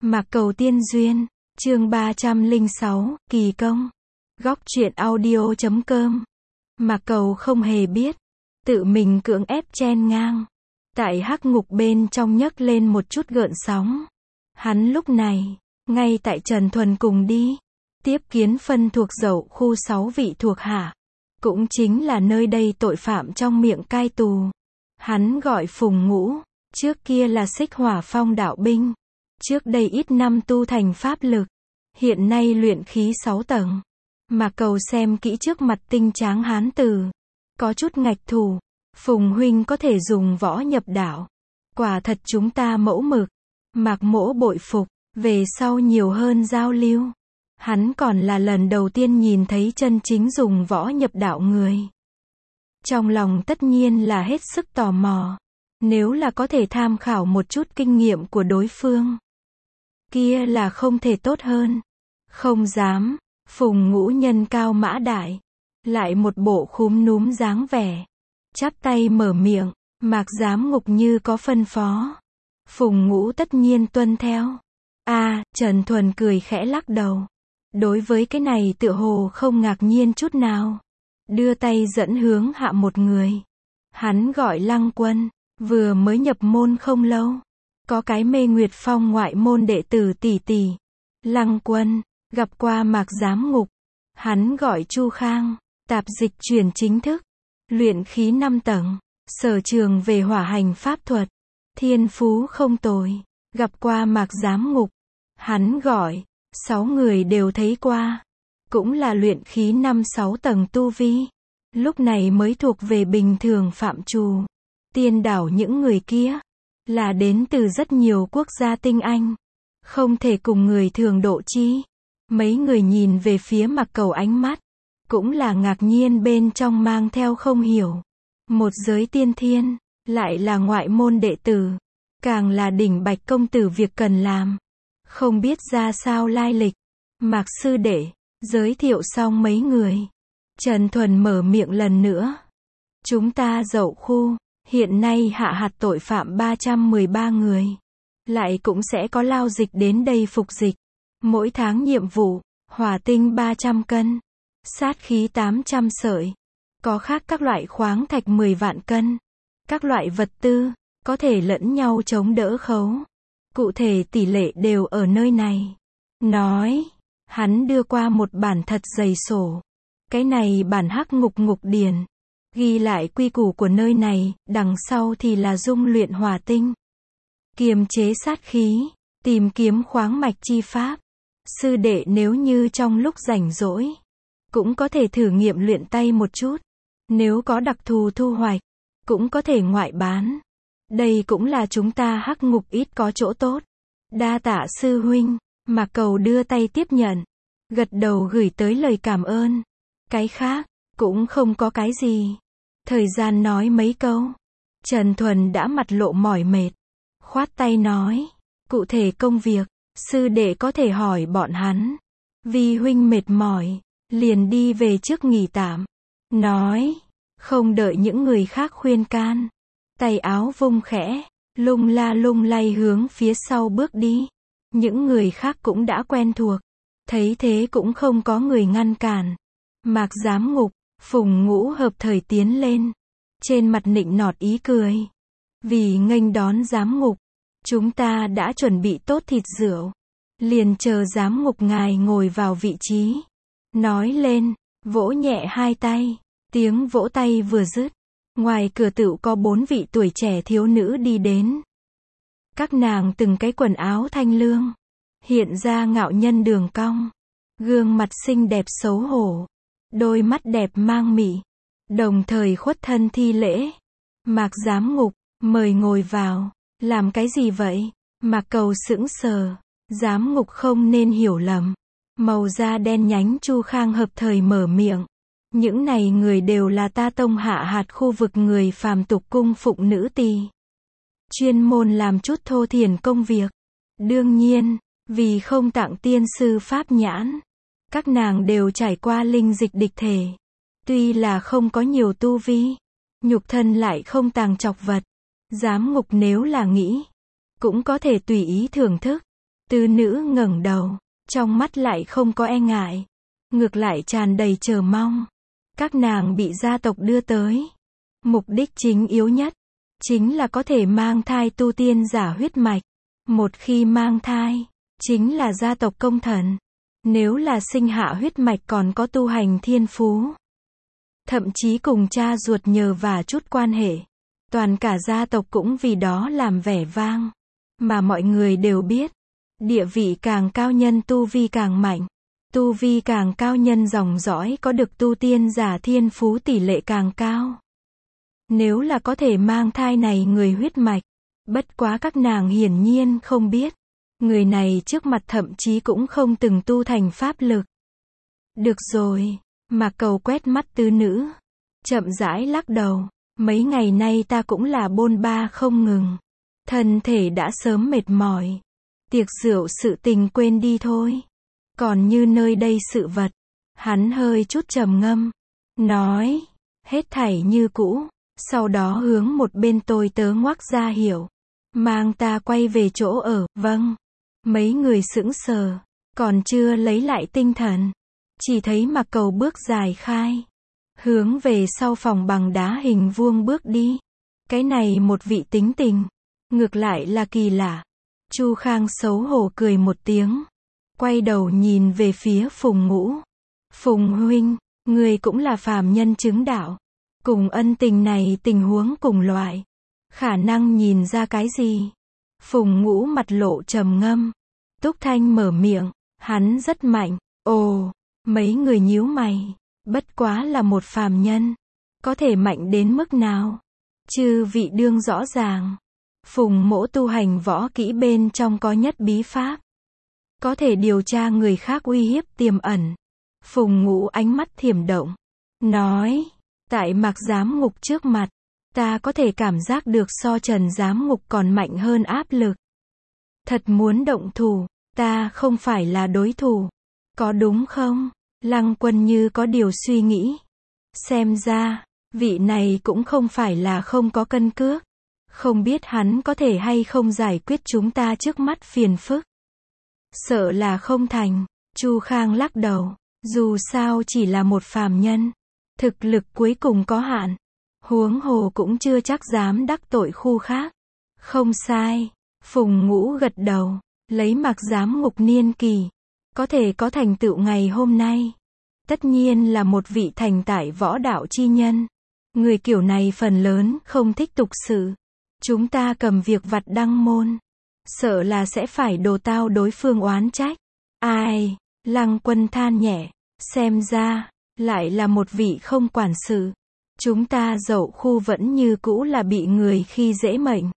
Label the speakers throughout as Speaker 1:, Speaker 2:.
Speaker 1: Mạc Cầu Tiên Duyên, chương 306, Kỳ Công. Góc truyện audio.com. Mạc Cầu không hề biết, tự mình cưỡng ép chen ngang. Tại hắc ngục bên trong nhấc lên một chút gợn sóng. Hắn lúc này, ngay tại Trần Thuần cùng đi, tiếp kiến phân thuộc dậu khu 6 vị thuộc hạ. Cũng chính là nơi đây tội phạm trong miệng cai tù. Hắn gọi Phùng Ngũ, trước kia là Xích Hỏa Phong đạo binh. Trước đây ít năm tu thành pháp lực, hiện nay luyện khí 6 tầng. Mạc Cầu xem kỹ trước mặt tinh tráng hán tử, có chút ngạch thủ. Phùng huynh có thể dùng võ nhập đạo, quả thật chúng ta mẫu mực. Mạc Mỗ bội phục, về sau nhiều hơn giao lưu. Hắn còn là lần đầu tiên nhìn thấy chân chính dùng võ nhập đạo người. Trong lòng tất nhiên là hết sức tò mò, nếu là có thể tham khảo một chút kinh nghiệm của đối phương, kia là không thể tốt hơn. Không dám. Phùng Ngũ nhân cao mã đại, lại một bộ khúm núm dáng vẻ, chắp tay mở miệng. Mạc Giám Ngục như có phân phó, Phùng Ngũ tất nhiên tuân theo. Trần Thuần cười khẽ lắc đầu. Đối với cái này tựa hồ không ngạc nhiên chút nào. Đưa tay dẫn hướng hạ một người. Hắn gọi Lăng Quân, vừa mới nhập môn không lâu. Có cái Mê Nguyệt Phong ngoại môn đệ tử tỷ tỷ. Lăng Quân, gặp qua Mạc Giám Ngục. Hắn gọi Chu Khang, tạp dịch chuyển chính thức. Luyện khí 5 tầng, sở trường về hỏa hành pháp thuật. Thiên phú không tồi, gặp qua Mạc Giám Ngục. Hắn gọi, 6 người đều thấy qua. Cũng là luyện khí 5-6 tầng tu vi. Lúc này mới thuộc về bình thường phạm trù. Tiên đảo những người kia, là đến từ rất nhiều quốc gia tinh anh. Không thể cùng người thường độ chi. Mấy người nhìn về phía Mạc Cầu ánh mắt, cũng là ngạc nhiên bên trong mang theo không hiểu. Một giới tiên thiên, lại là ngoại môn đệ tử. Càng là đỉnh Bạch công tử việc cần làm. Không biết ra sao lai lịch. Mạc sư đệ, giới thiệu xong mấy người. Trần Thuần mở miệng lần nữa. Chúng ta dậu khu, hiện nay hạ hạt tội phạm 313 người. Lại cũng sẽ có lao dịch đến đây phục dịch. Mỗi tháng nhiệm vụ, hỏa tinh 300 cân. Sát khí 800 sợi. Có khác các loại khoáng thạch 10 vạn cân. Các loại vật tư, có thể lẫn nhau chống đỡ khấu. Cụ thể tỷ lệ đều ở nơi này. Nói, hắn đưa qua một bản thật dày sổ. Cái này bản hắc ngục điển. Ghi lại quy củ của nơi này, đằng sau thì là dung luyện hỏa tinh. Kiềm chế sát khí, tìm kiếm khoáng mạch chi pháp. Sư đệ nếu như trong lúc rảnh rỗi, cũng có thể thử nghiệm luyện tay một chút. Nếu có đặc thù thu hoạch, cũng có thể ngoại bán. Đây cũng là chúng ta hắc ngục ít có chỗ tốt. Đa tạ sư huynh. Mạc Cầu đưa tay tiếp nhận, gật đầu gửi tới lời cảm ơn. Cái khác, cũng không có cái gì. Thời gian nói mấy câu, Trần Thuần đã mặt lộ mỏi mệt. Khoát tay nói, cụ thể công việc, sư đệ có thể hỏi bọn hắn. Vì huynh mệt mỏi, liền đi về trước nghỉ tạm. Nói, không đợi những người khác khuyên can. Tay áo vung khẽ, lung la lung lay hướng phía sau bước đi. Những người khác cũng đã quen thuộc. Thấy thế cũng không có người ngăn cản. Mạc Giám Ngục, Phùng Ngũ hợp thời tiến lên. Trên mặt nịnh nọt ý cười. Vì nghênh đón Giám Ngục, chúng ta đã chuẩn bị tốt thịt rượu. Liền chờ Giám Ngục ngài ngồi vào vị trí. Nói lên, vỗ nhẹ hai tay. Tiếng vỗ tay vừa dứt, ngoài cửa tựu có 4 vị tuổi trẻ thiếu nữ đi đến. Các nàng từng cái quần áo thanh lương, hiện ra ngạo nhân đường cong. Gương mặt xinh đẹp xấu hổ, đôi mắt đẹp mang mị, đồng thời khuất thân thi lễ. Mạc Giám Ngục, mời ngồi vào. Làm cái gì vậy? Mạc Cầu sững sờ. Giám Ngục không nên hiểu lầm. Màu da đen nhánh Chu Khang hợp thời mở miệng. Những này người đều là ta tông hạ hạt khu vực người phàm tục cung phụng nữ tỳ. Chuyên môn làm chút thô thiển công việc. Đương nhiên, vì không tặng tiên sư pháp nhãn, các nàng đều trải qua linh dịch địch thể. Tuy là không có nhiều tu vi, nhục thân lại không tàng trọc vật. Giám Ngục nếu là nghĩ, cũng có thể tùy ý thưởng thức. Tứ nữ ngẩng đầu, trong mắt lại không có e ngại, ngược lại tràn đầy chờ mong. Các nàng bị gia tộc đưa tới. Mục đích chính yếu nhất, chính là có thể mang thai tu tiên giả huyết mạch. Một khi mang thai, chính là gia tộc công thần. Nếu là sinh hạ huyết mạch còn có tu hành thiên phú. Thậm chí cùng cha ruột nhờ vả chút quan hệ. Toàn cả gia tộc cũng vì đó làm vẻ vang. Mà mọi người đều biết, địa vị càng cao nhân tu vi càng mạnh. Tu vi càng cao nhân dòng dõi có được tu tiên giả thiên phú tỷ lệ càng cao. Nếu là có thể mang thai này người huyết mạch, bất quá các nàng hiển nhiên không biết. Người này trước mặt thậm chí cũng không từng tu thành pháp lực. Được rồi, Mạc Cầu quét mắt tứ nữ. Chậm rãi lắc đầu, mấy ngày nay ta cũng là bôn ba không ngừng. Thân thể đã sớm mệt mỏi. Tiệc rượu sự tình quên đi thôi. Còn như nơi đây sự vật, hắn hơi chút trầm ngâm, nói, hết thảy như cũ, sau đó hướng một bên tôi tớ ngoắc ra hiểu, mang ta quay về chỗ ở, vâng. Mấy người sững sờ, còn chưa lấy lại tinh thần, chỉ thấy Mạc Cầu bước dài khai, hướng về sau phòng bằng đá hình vuông bước đi. Cái này một vị tính tình, ngược lại là kỳ lạ. Chu Khang xấu hổ cười một tiếng, quay đầu nhìn về phía Phùng Ngũ. Phùng huynh, người cũng là phàm nhân chứng đạo. Cùng ân tình này tình huống cùng loại. Khả năng nhìn ra cái gì? Phùng Ngũ mặt lộ trầm ngâm. Túc Thanh mở miệng, hắn rất mạnh. Ồ, mấy người nhíu mày. Bất quá là một phàm nhân. Có thể mạnh đến mức nào? Chư vị đương rõ ràng. Phùng Mỗ tu hành võ kỹ bên trong có nhất bí pháp. Có thể điều tra người khác uy hiếp tiềm ẩn. Phùng Ngũ ánh mắt thiểm động. Nói, tại Mạc Giám Ngục trước mặt, ta có thể cảm giác được so Trần Giám Ngục còn mạnh hơn áp lực. Thật muốn động thủ, ta không phải là đối thủ. Có đúng không? Lăng Quân như có điều suy nghĩ. Xem ra, vị này cũng không phải là không có cân cước. Không biết hắn có thể hay không giải quyết chúng ta trước mắt phiền phức. Sợ là không thành. Chu Khang lắc đầu. Dù sao chỉ là một phàm nhân. Thực lực cuối cùng có hạn. Huống hồ cũng chưa chắc dám đắc tội khu khác. Không sai. Phùng Ngũ gật đầu. Lấy Mạc Giám Ngục niên kỳ. Có thể có thành tựu ngày hôm nay. Tất nhiên là một vị thành tại võ đạo chi nhân. Người kiểu này phần lớn không thích tục sự. Chúng ta cầm việc vặt đăng môn. Sợ là sẽ phải đồ tao đối phương oán trách. Ai? Lăng Quân than nhẹ. Xem ra, lại là một vị không quản sự. Chúng ta Dậu khu vẫn như cũ là bị người khi dễ mệnh.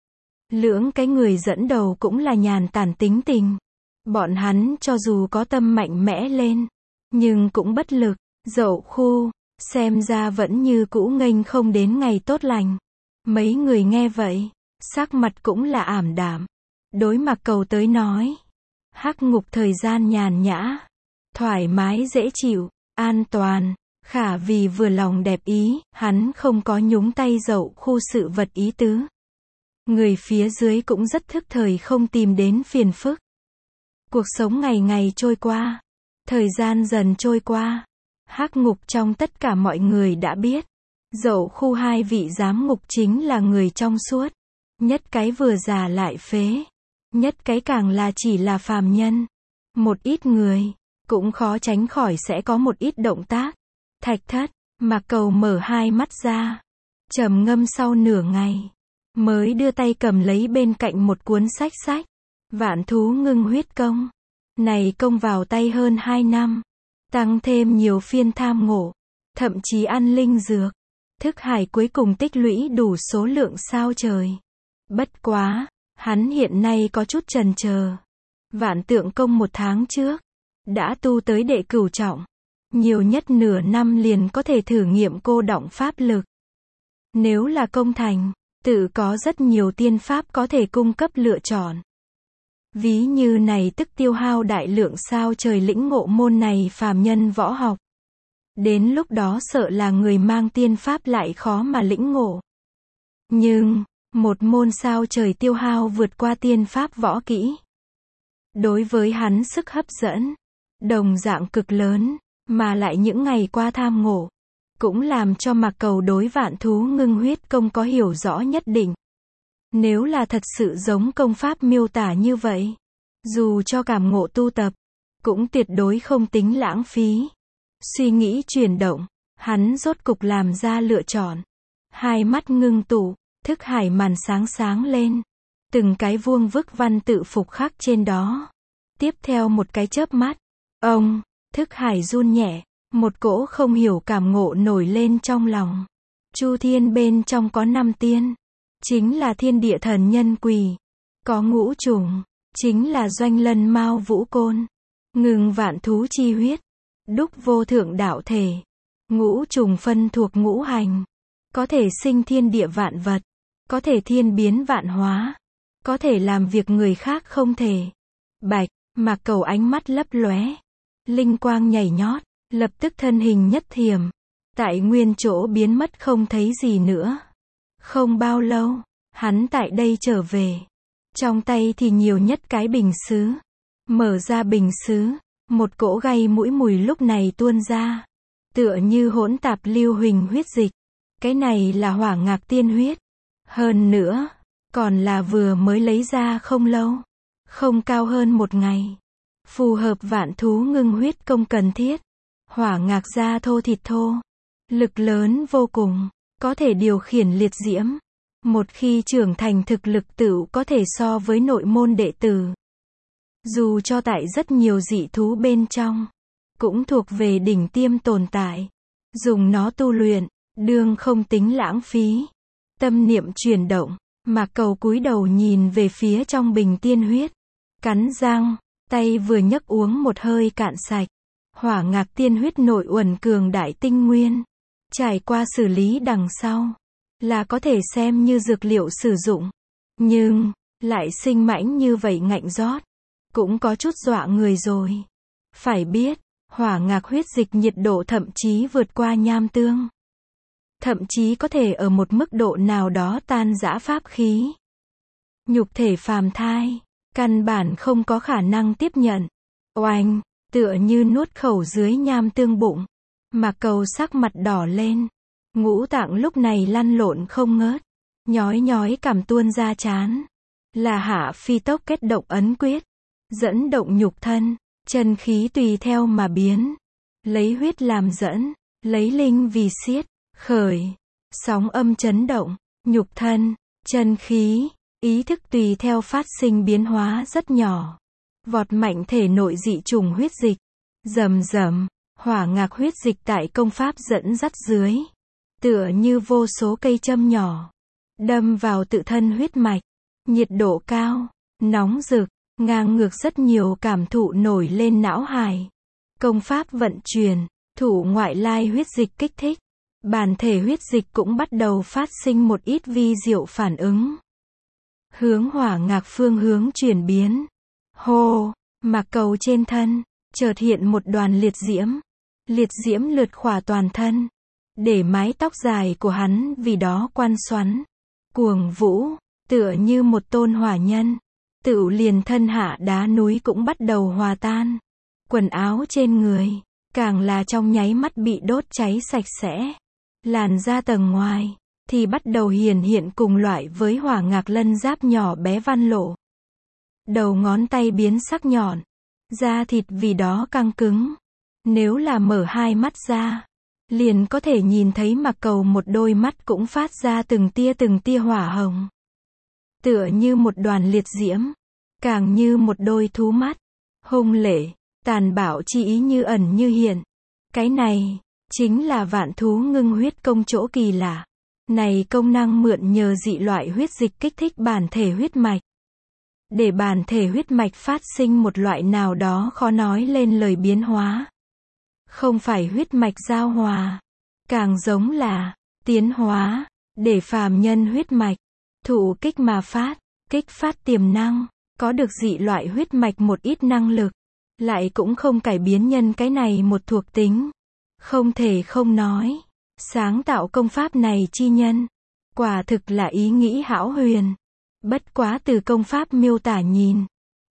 Speaker 1: Lưỡng cái người dẫn đầu cũng là nhàn tản tính tình. Bọn hắn cho dù có tâm mạnh mẽ lên, nhưng cũng bất lực. Dậu khu, xem ra vẫn như cũ nghênh không đến ngày tốt lành. Mấy người nghe vậy, sắc mặt cũng là ảm đạm. Đối Mạc Cầu tới nói, Hắc Ngục thời gian nhàn nhã, thoải mái dễ chịu, an toàn. Khả vì vừa lòng đẹp ý, hắn không có nhúng tay Dậu khu sự vật ý tứ. Người phía dưới cũng rất thức thời không tìm đến phiền phức. Cuộc sống ngày ngày trôi qua, thời gian dần trôi qua. Hắc Ngục trong tất cả mọi người đã biết, Dậu khu hai vị giám ngục chính là người trong suốt. Nhất cái vừa già lại phế, nhất cái càng là chỉ là phàm nhân. Một ít người, cũng khó tránh khỏi sẽ có một ít động tác. Thạch Thất, Mạc Cầu mở hai mắt ra, trầm ngâm sau nửa ngày, mới đưa tay cầm lấy bên cạnh một cuốn sách. Vạn Thú Ngưng Huyết Công. Này công vào tay hơn 2 năm, tăng thêm nhiều phiên tham ngộ, thậm chí ăn linh dược. Thức hải cuối cùng tích lũy đủ số lượng sao trời. Bất quá, hắn hiện nay có chút chần chờ. Vạn Tượng Công 1 tháng trước, đã tu tới đệ cửu trọng. Nhiều nhất nửa năm liền có thể thử nghiệm cô đọng pháp lực. Nếu là công thành, tự có rất nhiều tiên pháp có thể cung cấp lựa chọn. Ví như này tức tiêu hao đại lượng sao trời lĩnh ngộ môn này phàm nhân võ học. Đến lúc đó sợ là người mang tiên pháp lại khó mà lĩnh ngộ. Nhưng, một môn sao trời tiêu hao vượt qua tiên pháp võ kỹ. đối với hắn sức hấp dẫn đồng dạng cực lớn, mà lại những ngày qua tham ngộ, cũng làm cho Mạc Cầu đối Vạn Thú Ngưng Huyết Công có hiểu rõ nhất định. Nếu là thật sự giống công pháp miêu tả như vậy, dù cho cảm ngộ tu tập, cũng tuyệt đối không tính lãng phí. Suy nghĩ chuyển động, hắn rốt cục làm ra lựa chọn. Hai mắt ngưng tụ, thức hải màn sáng sáng lên. Từng cái vuông vức văn tự phục khắc trên đó. Tiếp theo một cái chớp mắt, ông, thức hải run nhẹ, một cỗ không hiểu cảm ngộ nổi lên trong lòng. Chu thiên bên trong có 5 tiên, chính là thiên địa thần nhân quỷ. Có ngũ trùng, chính là doanh lân mao vũ côn. Ngừng vạn thú chi huyết, đúc vô thượng đạo thể. Ngũ trùng phân thuộc ngũ hành, có thể sinh thiên địa vạn vật, có thể thiên biến vạn hóa, có thể làm việc người khác không thể. Bạch, Mạc Cầu ánh mắt lấp lóe, linh quang nhảy nhót, lập tức thân hình nhất thiểm, tại nguyên chỗ biến mất không thấy gì nữa. Không bao lâu, hắn tại đây trở về, trong tay thì nhiều nhất cái bình sứ. Mở ra bình sứ, một cỗ gây mũi mùi lúc này tuôn ra, tựa như hỗn tạp lưu huỳnh huyết dịch. Cái này là Hỏa Ngạc tiên huyết. Hơn nữa, còn là vừa mới lấy ra không lâu, không cao hơn 1 ngày. Phù hợp Vạn Thú Ngưng Huyết Công cần thiết. Hỏa Ngạc da thô thịt thô, lực lớn vô cùng, có thể điều khiển liệt diễm. Một khi trưởng thành thực lực tựu có thể so với nội môn đệ tử. Dù cho tại rất nhiều dị thú bên trong, cũng thuộc về đỉnh tiêm tồn tại. Dùng nó tu luyện, đương không tính lãng phí. Tâm niệm chuyển động, Mạc Cầu cúi đầu nhìn về phía trong bình tiên huyết. Cắn răng, tay vừa nhấc uống một hơi cạn sạch. Hỏa Ngạc tiên huyết nội uẩn cường đại tinh nguyên. Trải qua xử lý đằng sau, là có thể xem như dược liệu sử dụng. Nhưng, lại sinh mãnh như vậy ngạnh rót, cũng có chút dọa người rồi. Phải biết, Hỏa Ngạc huyết dịch nhiệt độ thậm chí vượt qua nham tương. Thậm chí có thể ở một mức độ nào đó tan rã pháp khí. Nhục thể phàm thai, căn bản không có khả năng tiếp nhận. Oanh, tựa như nuốt khẩu dưới nham tương bụng. Mạc Cầu sắc mặt đỏ lên. Ngũ tạng lúc này lăn lộn không ngớt. Nhói nhói cảm tuôn ra trán. Là Hạ Phi Tốc kết động ấn quyết. Dẫn động nhục thân. Chân khí tùy theo mà biến. Lấy huyết làm dẫn. Lấy linh vì xiết. Khởi. Sóng âm chấn động. Nhục thân. Chân khí. Ý thức tùy theo phát sinh biến hóa rất nhỏ. Vọt mạnh thể nội dị trùng huyết dịch. Rầm rầm. Hỏa Ngạc huyết dịch tại công pháp dẫn dắt dưới. Tựa như vô số cây châm nhỏ. Đâm vào tự thân huyết mạch. Nhiệt độ cao. Nóng rực. Ngang ngược rất nhiều cảm thụ nổi lên não hải. Công pháp vận chuyển. Thủ ngoại lai huyết dịch kích thích. Bản thể huyết dịch cũng bắt đầu phát sinh một ít vi diệu phản ứng. Hướng Hỏa Ngạc phương hướng chuyển biến. Hô, Mạc Cầu trên thân, chợt hiện một đoàn liệt diễm. Liệt diễm lượt khỏa toàn thân. Để mái tóc dài của hắn vì đó quan xoắn. Cuồng vũ, tựa như một tôn hỏa nhân. Tựu liền thân hạ đá núi cũng bắt đầu hòa tan. Quần áo trên người, càng là trong nháy mắt bị đốt cháy sạch sẽ. Làn da tầng ngoài, thì bắt đầu hiển hiện cùng loại với Hỏa Ngạc lân giáp nhỏ bé văn lộ. Đầu ngón tay biến sắc nhọn. Da thịt vì đó căng cứng. Nếu là mở hai mắt ra, liền có thể nhìn thấy Mạc Cầu một đôi mắt cũng phát ra từng tia hỏa hồng. Tựa như một đoàn liệt diễm, càng như một đôi thú mắt. Hung lệ, tàn bạo chi ý như ẩn như hiện. Cái này, chính là Vạn Thú Ngưng Huyết Công chỗ kỳ lạ. Này công năng mượn nhờ dị loại huyết dịch kích thích bản thể huyết mạch. Để bản thể huyết mạch phát sinh một loại nào đó khó nói lên lời biến hóa. Không phải huyết mạch giao hòa, càng giống là tiến hóa, để phàm nhân huyết mạch thụ kích mà phát, kích phát tiềm năng, có được dị loại huyết mạch một ít năng lực, lại cũng không cải biến nhân cái này một thuộc tính. Không thể không nói, sáng tạo công pháp này chi nhân, quả thực là ý nghĩ hão huyền. Bất quá từ công pháp miêu tả nhìn,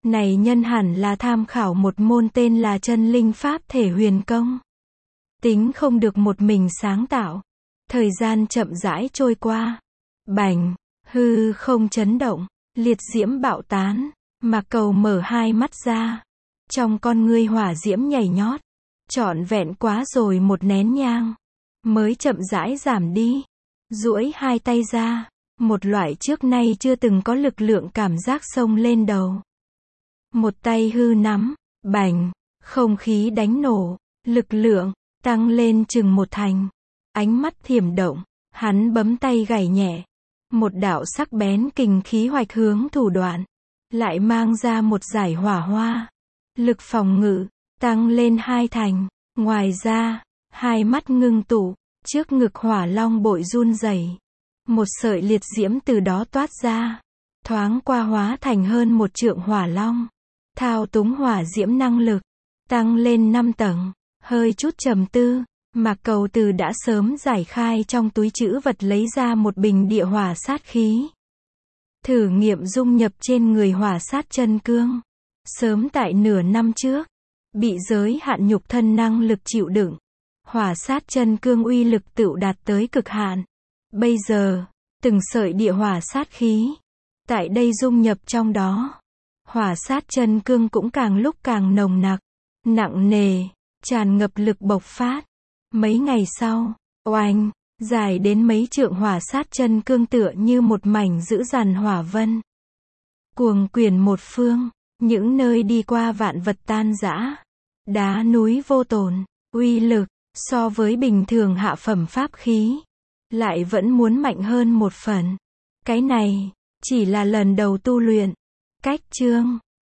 Speaker 1: Này nhân hẳn là tham khảo một môn tên là chân linh pháp thể huyền công. Tính không được một mình sáng tạo. Thời gian chậm rãi trôi qua. Bành, hư không chấn động, liệt diễm bạo tán, Mạc Cầu mở hai mắt ra. Trong con ngươi hỏa diễm nhảy nhót. Trọn vẹn quá rồi một nén nhang. Mới chậm rãi giảm đi. Duỗi hai tay ra. Một loại trước nay chưa từng có lực lượng cảm giác xông lên đầu. Một tay hư nắm, bành, không khí đánh nổ, lực lượng tăng lên chừng một thành. Ánh mắt thiểm động, hắn bấm tay gảy nhẹ. Một đạo sắc bén kình khí hoạch hướng thủ đoạn, lại mang ra một dải hỏa hoa. Lực phòng ngự tăng lên hai thành. Ngoài ra, hai mắt ngưng tụ, trước ngực hỏa long bội run rẩy. Một sợi liệt diễm từ đó toát ra, thoáng qua hóa thành hơn một trượng hỏa long. Thao túng hỏa diễm năng lực tăng lên 5 tầng. Hơi chút trầm tư, Mạc Cầu từ đã sớm giải khai trong túi trữ vật lấy ra một bình địa hỏa sát khí. Thử nghiệm dung nhập trên người hỏa sát chân cương. Sớm tại nửa năm trước, bị giới hạn nhục thân năng lực chịu đựng. Hỏa sát chân cương uy lực tựu đạt tới cực hạn. Bây giờ, từng sợi địa hỏa sát khí tại đây dung nhập trong đó. Hỏa sát chân cương cũng càng lúc càng nồng nặc, nặng nề, tràn ngập lực bộc phát. Mấy ngày sau, oanh, dài đến mấy trượng hỏa sát chân cương tựa như một mảnh dữ dằn hỏa vân. Cuồng quyển một phương, những nơi đi qua vạn vật tan rã. Đá núi vô tổn, uy lực, so với bình thường hạ phẩm pháp khí, lại vẫn muốn mạnh hơn một phần. Cái này, chỉ là lần đầu tu luyện. Cách chương